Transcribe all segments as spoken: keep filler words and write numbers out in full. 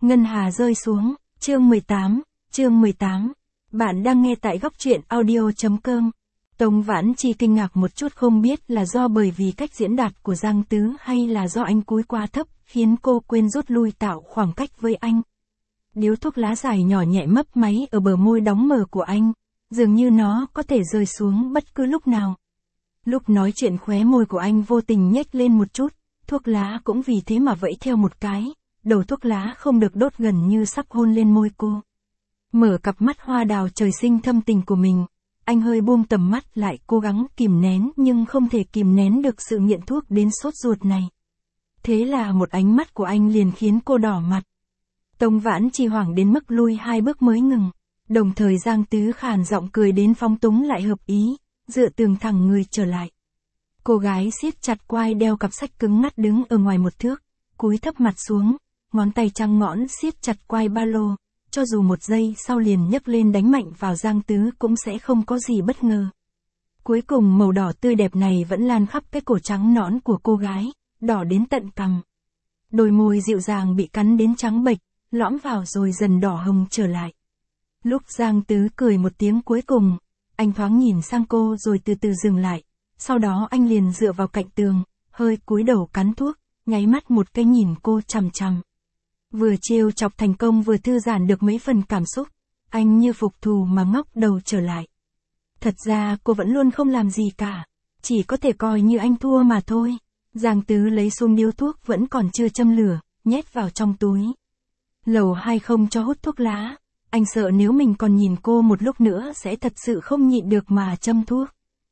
Ngân hà rơi xuống, chương mười tám, chương mười tám. Bạn đang nghe tại góc truyện audio.com. Tống Vãn Chi kinh ngạc một chút, không biết là do bởi vì cách diễn đạt của Giang Tứ hay là do anh cúi quá thấp, khiến cô quên rút lui tạo khoảng cách với anh. Điếu thuốc lá dài nhỏ nhẹ mấp máy ở bờ môi đóng mờ của anh, dường như nó có thể rơi xuống bất cứ lúc nào. Lúc nói chuyện khóe môi của anh vô tình nhếch lên một chút, thuốc lá cũng vì thế mà vẫy theo một cái, đầu thuốc lá không được đốt gần như sắp hôn lên môi cô. Mở cặp mắt hoa đào trời sinh thâm tình của mình, anh hơi buông tầm mắt lại, cố gắng kìm nén nhưng không thể kìm nén được sự nghiện thuốc đến sốt ruột này. Thế là một ánh mắt của anh liền khiến cô đỏ mặt. Tống Vãn Chi hoảng đến mức lui hai bước mới ngừng, đồng thời Giang Tứ khàn giọng cười đến phóng túng lại hợp ý, dựa tường thẳng người trở lại. Cô gái siết chặt quai đeo cặp sách cứng ngắt đứng ở ngoài một thước, cúi thấp mặt xuống, ngón tay trắng nõn siết chặt quai ba lô, cho dù một giây sau liền nhấc lên đánh mạnh vào Giang Tứ cũng sẽ không có gì bất ngờ. Cuối cùng màu đỏ tươi đẹp này vẫn lan khắp cái cổ trắng nõn của cô gái, đỏ đến tận cằm. Đôi môi dịu dàng bị cắn đến trắng bệch, lõm vào rồi dần đỏ hồng trở lại. Lúc Giang Tứ cười một tiếng cuối cùng, anh thoáng nhìn sang cô rồi từ từ dừng lại, sau đó anh liền dựa vào cạnh tường, hơi cúi đầu cắn thuốc, nháy mắt một cái nhìn cô chằm chằm. Vừa trêu chọc thành công vừa thư giãn được mấy phần cảm xúc, anh như phục thù mà ngóc đầu trở lại. Thật ra cô vẫn luôn không làm gì cả, chỉ có thể coi như anh thua mà thôi. Giang Tứ lấy xuống điếu thuốc vẫn còn chưa châm lửa, nhét vào trong túi. Lầu hai không cho hút thuốc lá, anh sợ nếu mình còn nhìn cô một lúc nữa sẽ thật sự không nhịn được mà châm thuốc.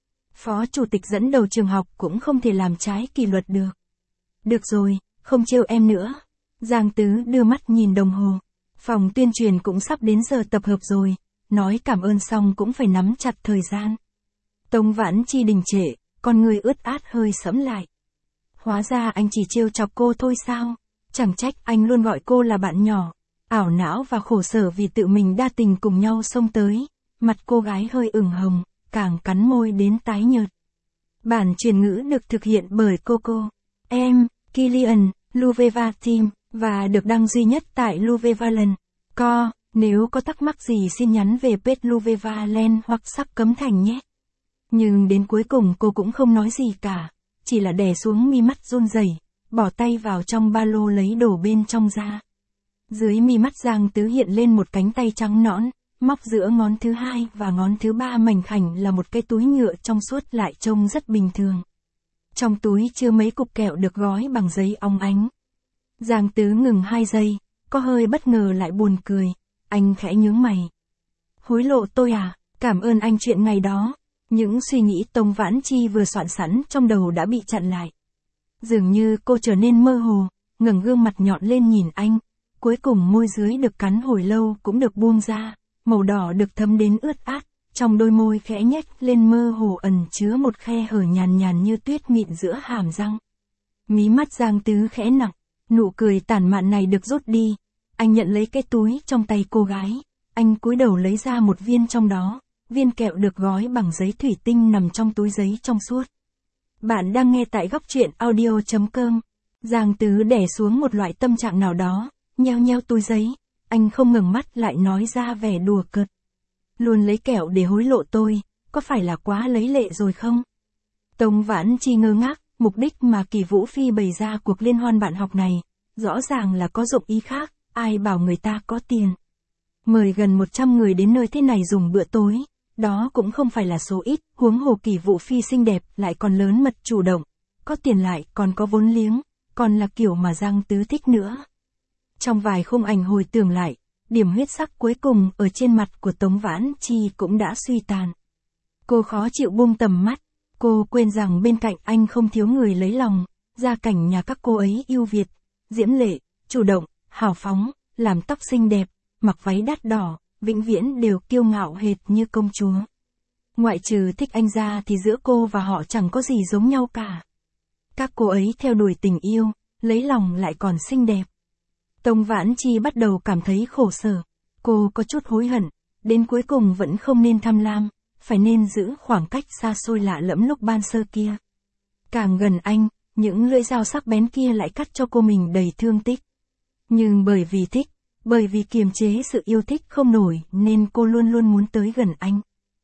Phó chủ tịch dẫn đầu trường học cũng không thể làm trái kỷ luật được. Được rồi, không trêu em nữa. Giang Tứ đưa mắt nhìn đồng hồ. Phòng tuyên truyền cũng sắp đến giờ tập hợp rồi, nói cảm ơn xong cũng phải nắm chặt thời gian. Tống Vãn Chi đình trệ, con người ướt át hơi sẫm lại. Hóa ra anh chỉ trêu chọc cô thôi sao? Chẳng trách anh luôn gọi cô là bạn nhỏ. Ảo não và khổ sở vì tự mình đa tình cùng nhau xông tới. Mặt cô gái hơi ửng hồng, càng cắn môi đến tái nhợt. Bản truyền ngữ được thực hiện bởi Coco, em, Kilian, Luveva Team, và được đăng duy nhất tại Luvevaland. Co, nếu có thắc mắc gì xin nhắn về page Luvevaland hoặc Sắc Cấm Thành nhé. Nhưng đến cuối cùng cô cũng không nói gì cả, chỉ là đè xuống mi mắt run rẩy, bỏ tay vào trong ba lô lấy đồ bên trong ra. Dưới mi mắt Giang Tứ hiện lên một cánh tay trắng nõn, móc giữa ngón thứ hai và ngón thứ ba mảnh khảnh là một cái túi nhựa trong suốt lại trông rất bình thường. Trong túi chứa mấy cục kẹo được gói bằng giấy óng ánh. Giang Tứ ngừng hai giây, có hơi bất ngờ lại buồn cười, anh khẽ nhướng mày. Hối lộ tôi à, cảm ơn anh chuyện ngày đó. Những suy nghĩ Tống Vãn Chi vừa soạn sẵn trong đầu đã bị chặn lại. Dường như cô trở nên mơ hồ, ngẩng gương mặt nhọn lên nhìn anh, cuối cùng môi dưới được cắn hồi lâu cũng được buông ra, màu đỏ được thấm đến ướt át, trong đôi môi khẽ nhếch lên mơ hồ ẩn chứa một khe hở nhàn nhàn như tuyết mịn giữa hàm răng. Mí mắt Giang Tứ khẽ nặng, nụ cười tản mạn này được rút đi, anh nhận lấy cái túi trong tay cô gái, anh cúi đầu lấy ra một viên trong đó, viên kẹo được gói bằng giấy thủy tinh nằm trong túi giấy trong suốt. Bạn đang nghe tại góc truyện audio.com. Giang Tứ đè xuống một loại tâm trạng nào đó, nheo nheo túi giấy, anh không ngừng mắt lại nói ra vẻ đùa cợt. Luôn lấy kẹo để hối lộ tôi, có phải là quá lấy lệ rồi không? Tống Vãn Chi ngơ ngác, mục đích mà Kỳ Vũ Phi bày ra cuộc liên hoan bạn học này, rõ ràng là có dụng ý khác, ai bảo người ta có tiền. Mời gần một trăm người đến nơi thế này dùng bữa tối, đó cũng không phải là số ít, huống hồ Kỳ Vũ Phi xinh đẹp lại còn lớn mật chủ động, có tiền lại còn có vốn liếng, còn là kiểu mà Giang Tứ thích nữa. Trong vài khung ảnh hồi tưởng lại, điểm huyết sắc cuối cùng ở trên mặt của Tống Vãn Chi cũng đã suy tàn. Cô khó chịu buông tầm mắt, cô quên rằng bên cạnh anh không thiếu người lấy lòng, gia cảnh nhà các cô ấy yêu Việt, diễm lệ, chủ động, hào phóng, làm tóc xinh đẹp, mặc váy đắt đỏ, vĩnh viễn đều kiêu ngạo hệt như công chúa. Ngoại trừ thích anh ra thì giữa cô và họ chẳng có gì giống nhau cả. Các cô ấy theo đuổi tình yêu, lấy lòng lại còn xinh đẹp. Tống Vãn Chi bắt đầu cảm thấy khổ sở, cô có chút hối hận, đến cuối cùng vẫn không nên tham lam, phải nên giữ khoảng cách xa xôi lạ lẫm lúc ban sơ kia. Càng gần anh, những lưỡi dao sắc bén kia lại cắt cho cô mình đầy thương tích. Nhưng bởi vì thích, Bởi vì kiềm chế sự yêu thích không nổi nên cô luôn luôn muốn tới gần anh.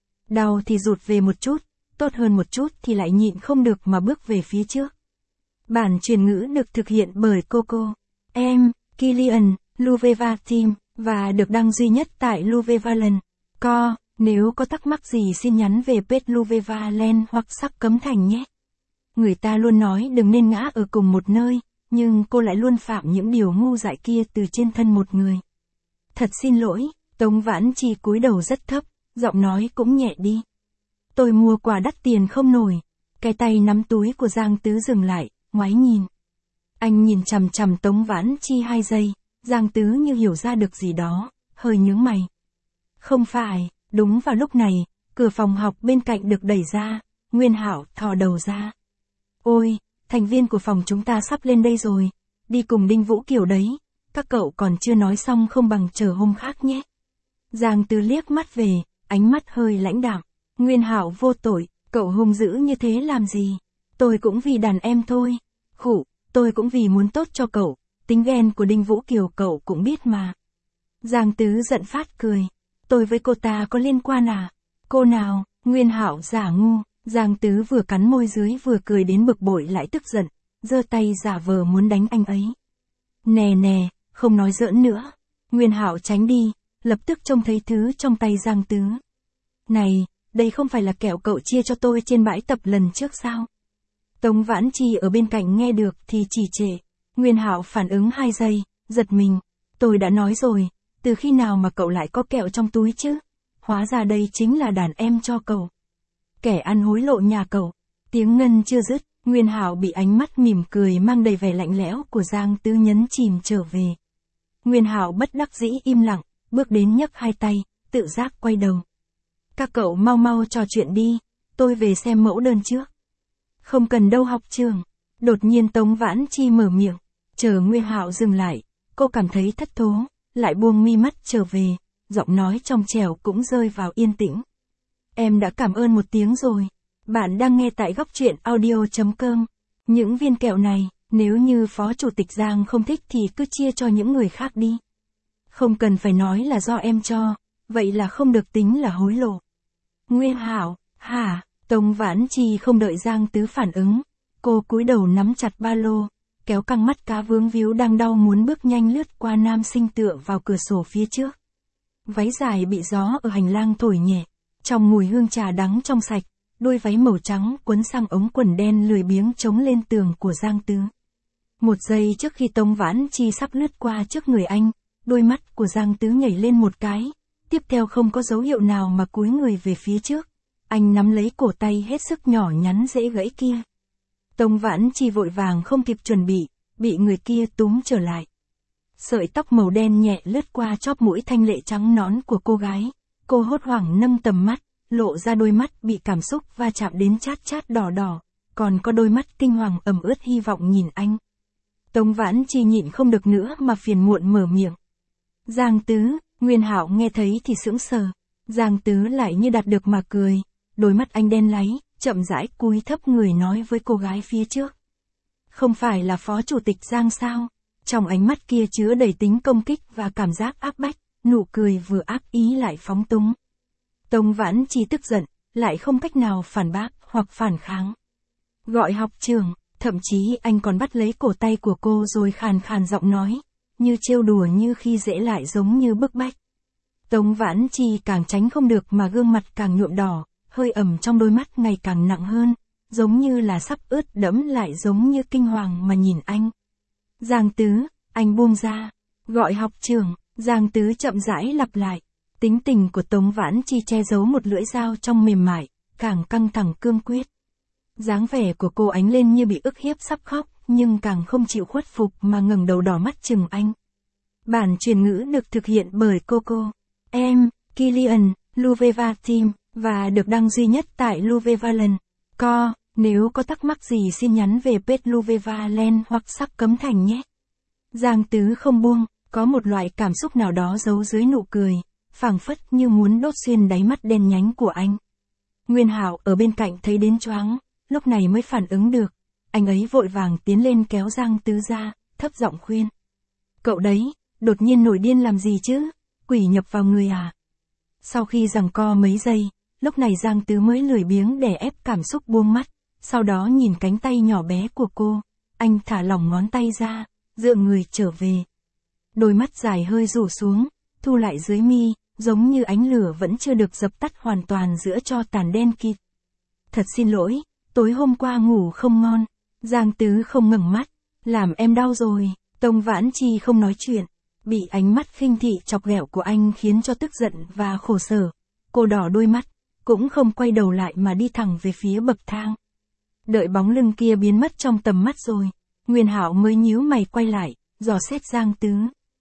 Đau thì rụt về một chút, tốt hơn một chút thì lại nhịn không được mà bước về phía trước. Bản truyền ngữ được thực hiện bởi Coco, em, Kilian, Luveva Team, và được đăng duy nhất tại Luvevaland. Co, nếu có thắc mắc gì xin nhắn về page Luvevaland hoặc Sắc Cấm Thành nhé. Người ta luôn nói đừng nên ngã ở cùng một nơi, nhưng cô lại luôn phạm những điều ngu dại kia từ trên thân một người. Thật xin lỗi, Tống Vãn Chi cúi đầu rất thấp, giọng nói cũng nhẹ đi. Tôi mua quà đắt tiền không nổi. Cái tay nắm túi của Giang Tứ dừng lại, ngoái nhìn. Anh nhìn chằm chằm Tống Vãn Chi hai giây, Giang Tứ như hiểu ra được gì đó, hơi nhướng mày. Không phải, đúng vào lúc này, cửa phòng học bên cạnh được đẩy ra, Nguyên Hạo thò đầu ra. Ôi, thành viên của phòng chúng ta sắp lên đây rồi, đi cùng Đinh Vũ Kiều đấy, các cậu còn chưa nói xong không bằng chờ hôm khác nhé. Giang Tứ liếc mắt về, ánh mắt hơi lãnh đạm. Nguyên Hạo vô tội, cậu hung dữ như thế làm gì? Tôi cũng vì đàn em thôi. Khụ, tôi cũng vì muốn tốt cho cậu, tính ghen của Đinh Vũ Kiều cậu cũng biết mà. Giang Tứ giận phát cười. Tôi với cô ta có liên quan à? Cô nào? Nguyên Hạo giả ngu. Giang Tứ vừa cắn môi dưới vừa cười đến bực bội lại tức giận, giơ tay giả vờ muốn đánh anh ấy. Nè nè, không nói giỡn nữa. Nguyên Hạo tránh đi, lập tức trông thấy thứ trong tay Giang Tứ. Này, đây không phải là kẹo cậu chia cho tôi trên bãi tập lần trước sao? Tống Vãn Chi ở bên cạnh nghe được thì chỉ trệ. Nguyên Hạo phản ứng hai giây, giật mình. Tôi đã nói rồi, từ khi nào mà cậu lại có kẹo trong túi chứ? Hóa ra đây chính là đàn em cho cậu. Kẻ ăn hối lộ nhà cậu. Tiếng ngân chưa dứt, Nguyên Hạo bị ánh mắt mỉm cười mang đầy vẻ lạnh lẽo của Giang Tứ nhấn chìm trở về. Nguyên Hạo bất đắc dĩ im lặng, bước đến nhấc hai tay, tự giác quay đầu. Các cậu mau mau trò chuyện đi, tôi về xem mẫu đơn trước. Không cần đâu học trường. Đột nhiên Tống Vãn Chi mở miệng, chờ Nguyên Hạo dừng lại, cô cảm thấy thất thố, lại buông mi mắt trở về, giọng nói trong trẻo cũng rơi vào yên tĩnh. Em đã cảm ơn một tiếng rồi. Bạn đang nghe tại góc truyện audio chấm com. Những viên kẹo này, nếu như Phó Chủ tịch Giang không thích thì cứ chia cho những người khác đi. Không cần phải nói là do em cho, vậy là không được tính là hối lộ. Nguyên Hạo, hả? Tống Vãn Chi không đợi Giang Tứ phản ứng, cô cúi đầu nắm chặt ba lô, kéo căng mắt cá vướng víu đang đau muốn bước nhanh lướt qua nam sinh tựa vào cửa sổ phía trước. Váy dài bị gió ở hành lang thổi nhẹ, trong mùi hương trà đắng trong sạch, đôi váy màu trắng quấn sang ống quần đen lười biếng chống lên tường của Giang Tứ. Một giây trước khi Tống Vãn Chi sắp lướt qua trước người anh, đôi mắt của Giang Tứ nhảy lên một cái, tiếp theo không có dấu hiệu nào mà cúi người về phía trước. Anh nắm lấy cổ tay hết sức nhỏ nhắn dễ gãy kia. Tống Vãn Chi vội vàng không kịp chuẩn bị, bị người kia túm trở lại. Sợi tóc màu đen nhẹ lướt qua chóp mũi thanh lệ trắng nõn của cô gái. Cô hốt hoảng nâng tầm mắt, lộ ra đôi mắt bị cảm xúc va chạm đến chát chát đỏ đỏ, còn có đôi mắt kinh hoàng ẩm ướt hy vọng nhìn anh. Tống Vãn Chi nhịn không được nữa mà phiền muộn mở miệng. Giang Tứ, Nguyên Hạo nghe thấy thì sững sờ. Giang Tứ lại như đạt được mà cười. Đôi mắt anh đen láy, chậm rãi cúi thấp người nói với cô gái phía trước. Không phải là Phó Chủ tịch Giang sao? Trong ánh mắt kia chứa đầy tính công kích và cảm giác áp bách, nụ cười vừa ác ý lại phóng túng. Tống Vãn Chi tức giận, lại không cách nào phản bác hoặc phản kháng. Gọi học trường, thậm chí anh còn bắt lấy cổ tay của cô rồi khàn khàn giọng nói, như trêu đùa như khi dễ lại giống như bức bách. Tống Vãn Chi càng tránh không được mà gương mặt càng nhuộm đỏ, hơi ẩm trong đôi mắt ngày càng nặng hơn, giống như là sắp ướt đẫm lại giống như kinh hoàng mà nhìn anh. Giang Tứ, anh buông ra, gọi học trưởng, Giang Tứ chậm rãi lặp lại. Tính tình của Tống Vãn Chi che giấu một lưỡi dao trong mềm mại, càng căng thẳng cương quyết. Dáng vẻ của cô ánh lên như bị ức hiếp sắp khóc, nhưng càng không chịu khuất phục mà ngẩng đầu đỏ mắt chừng anh. Bản truyền ngữ được thực hiện bởi Coco, em, Kilian, Luveva Team, và được đăng duy nhất tại Luvevaland. Co, nếu có thắc mắc gì xin nhắn về page Luvevaland hoặc Sắc Cấm Thành nhé. Giang Tứ không buông, có một loại cảm xúc nào đó giấu dưới nụ cười, phảng phất như muốn đốt xuyên đáy mắt đen nhánh của anh. Nguyên Hạo ở bên cạnh thấy đến choáng, lúc này mới phản ứng được. Anh ấy vội vàng tiến lên kéo Giang Tứ ra, thấp giọng khuyên. Cậu đấy, đột nhiên nổi điên làm gì chứ, quỷ nhập vào người à? Sau khi giằng co mấy giây, lúc này Giang Tứ mới lười biếng đè ép cảm xúc buông mắt, sau đó nhìn cánh tay nhỏ bé của cô, anh thả lỏng ngón tay ra, dựa người trở về. Đôi mắt dài hơi rủ xuống, thu lại dưới mi, giống như ánh lửa vẫn chưa được dập tắt hoàn toàn giữa tro tàn đen kịt. Thật xin lỗi, tối hôm qua ngủ không ngon. Giang Tứ không ngẩng mắt, làm em đau rồi. Tông Vãn Chi không nói chuyện, bị ánh mắt khinh thị chọc ghẹo của anh khiến cho tức giận và khổ sở. Cô đỏ đôi mắt, cũng không quay đầu lại mà đi thẳng về phía bậc thang. Đợi bóng lưng kia biến mất trong tầm mắt rồi, Nguyên Hạo mới nhíu mày quay lại, dò xét Giang Tứ.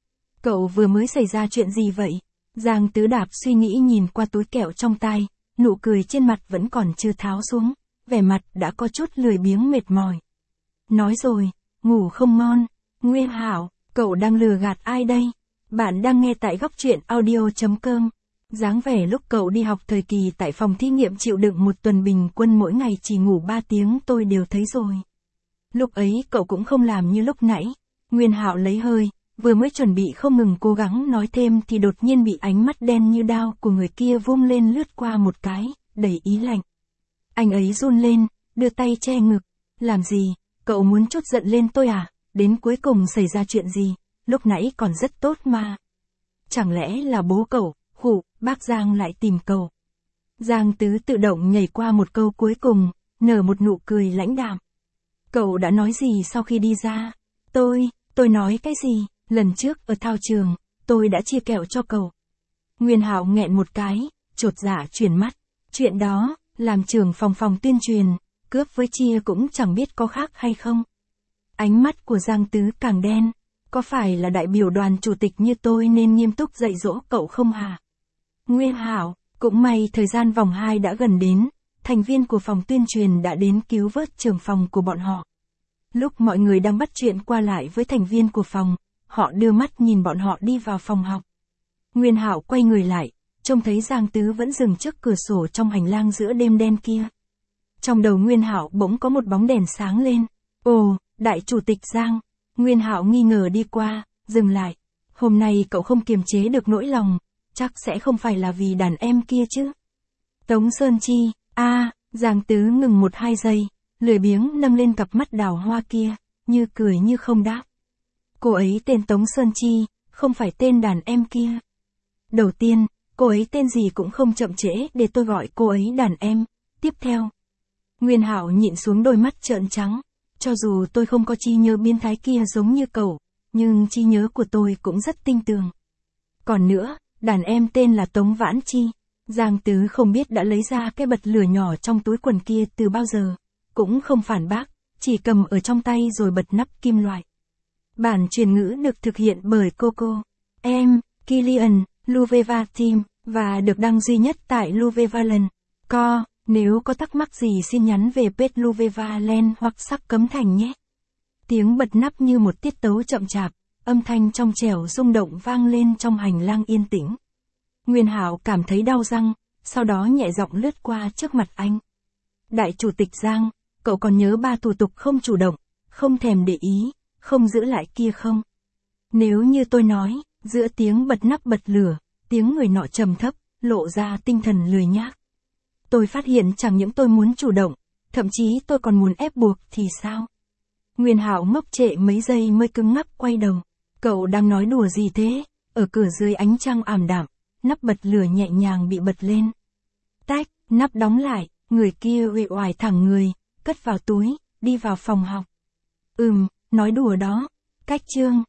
Cậu vừa mới xảy ra chuyện gì vậy? Giang Tứ đạp suy nghĩ nhìn qua túi kẹo trong tay, nụ cười trên mặt vẫn còn chưa tháo xuống, vẻ mặt đã có chút lười biếng mệt mỏi. Nói rồi, ngủ không ngon. Nguyên Hạo, cậu đang lừa gạt ai đây? Bạn đang nghe tại góc truyện audio.com. Dáng vẻ lúc cậu đi học thời kỳ tại phòng thí nghiệm chịu đựng một tuần bình quân mỗi ngày chỉ ngủ ba tiếng tôi đều thấy rồi. Lúc ấy cậu cũng không làm như lúc nãy. Nguyên Hạo lấy hơi, vừa mới chuẩn bị không ngừng cố gắng nói thêm thì đột nhiên bị ánh mắt đen như đao của người kia vung lên lướt qua một cái, đầy ý lạnh. Anh ấy run lên, đưa tay che ngực. Làm gì, cậu muốn trút giận lên tôi à? Đến cuối cùng xảy ra chuyện gì? Lúc nãy còn rất tốt mà. Chẳng lẽ là bố cậu, khụ, bác Giang lại tìm cậu. Giang Tứ tự động nhảy qua một câu cuối cùng, nở một nụ cười lãnh đạm. Cậu đã nói gì sau khi đi ra? Tôi, tôi nói cái gì? Lần trước ở thao trường, tôi đã chia kẹo cho cậu. Nguyên Hạo nghẹn một cái, chột dạ chuyển mắt. Chuyện đó, làm trưởng phòng phòng tuyên truyền, cướp với chia cũng chẳng biết có khác hay không. Ánh mắt của Giang Tứ càng đen. Có phải là đại biểu đoàn chủ tịch như tôi nên nghiêm túc dạy dỗ cậu không hả? Nguyên Hạo, cũng may thời gian vòng hai đã gần đến, thành viên của phòng tuyên truyền đã đến cứu vớt trưởng phòng của bọn họ. Lúc mọi người đang bắt chuyện qua lại với thành viên của phòng, họ đưa mắt nhìn bọn họ đi vào phòng học. Nguyên Hạo quay người lại, trông thấy Giang Tứ vẫn dừng trước cửa sổ trong hành lang giữa đêm đen kia. Trong đầu Nguyên Hạo bỗng có một bóng đèn sáng lên. Ồ, đại chủ tịch Giang. Nguyên Hạo nghi ngờ đi qua, dừng lại. Hôm nay cậu không kiềm chế được nỗi lòng, chắc sẽ không phải là vì đàn em kia chứ. Tống Sơn Chi, a, à, Giang Tứ ngừng một hai giây, lười biếng nâng lên cặp mắt đào hoa kia, như cười như không đáp. Cô ấy tên Tống Sơn Chi, không phải tên đàn em kia. Đầu tiên, cô ấy tên gì cũng không chậm trễ để tôi gọi cô ấy đàn em. Tiếp theo, Nguyên Hạo nhịn xuống đôi mắt trợn trắng. Cho dù tôi không có trí nhớ biến thái kia giống như cậu, nhưng trí nhớ của tôi cũng rất tinh tường. Còn nữa, đàn em tên là Tống Vãn Chi. Giang Tứ không biết đã lấy ra cái bật lửa nhỏ trong túi quần kia từ bao giờ. Cũng không phản bác, chỉ cầm ở trong tay rồi bật nắp kim loại. Bản truyền ngữ được thực hiện bởi Coco, em, Kilian, Luveva Team, và được đăng duy nhất tại Luvevaland. Co. Nếu có thắc mắc gì xin nhắn về page Luvevaland hoặc Sắc Cấm Thành nhé. Tiếng bật nắp như một tiết tấu chậm chạp, âm thanh trong trẻo rung động vang lên trong hành lang yên tĩnh. Nguyên Hạo cảm thấy đau răng, sau đó nhẹ giọng lướt qua trước mặt anh. Đại chủ tịch Giang, cậu còn nhớ ba thủ tục không chủ động, không thèm để ý, không giữ lại kia không? Nếu như tôi nói, giữa tiếng bật nắp bật lửa, tiếng người nọ trầm thấp, lộ ra tinh thần lười nhác. Tôi phát hiện chẳng những tôi muốn chủ động, thậm chí tôi còn muốn ép buộc thì sao? Nguyên Hạo ngốc trệ mấy giây mới cứng ngắc quay đầu. Cậu đang nói đùa gì thế? Ở cửa dưới ánh trăng ảm đạm, nắp bật lửa nhẹ nhàng bị bật lên. Tách, nắp đóng lại, người kia uể oải thẳng người, cất vào túi, đi vào phòng học. Ừm, nói đùa đó. Cách chương.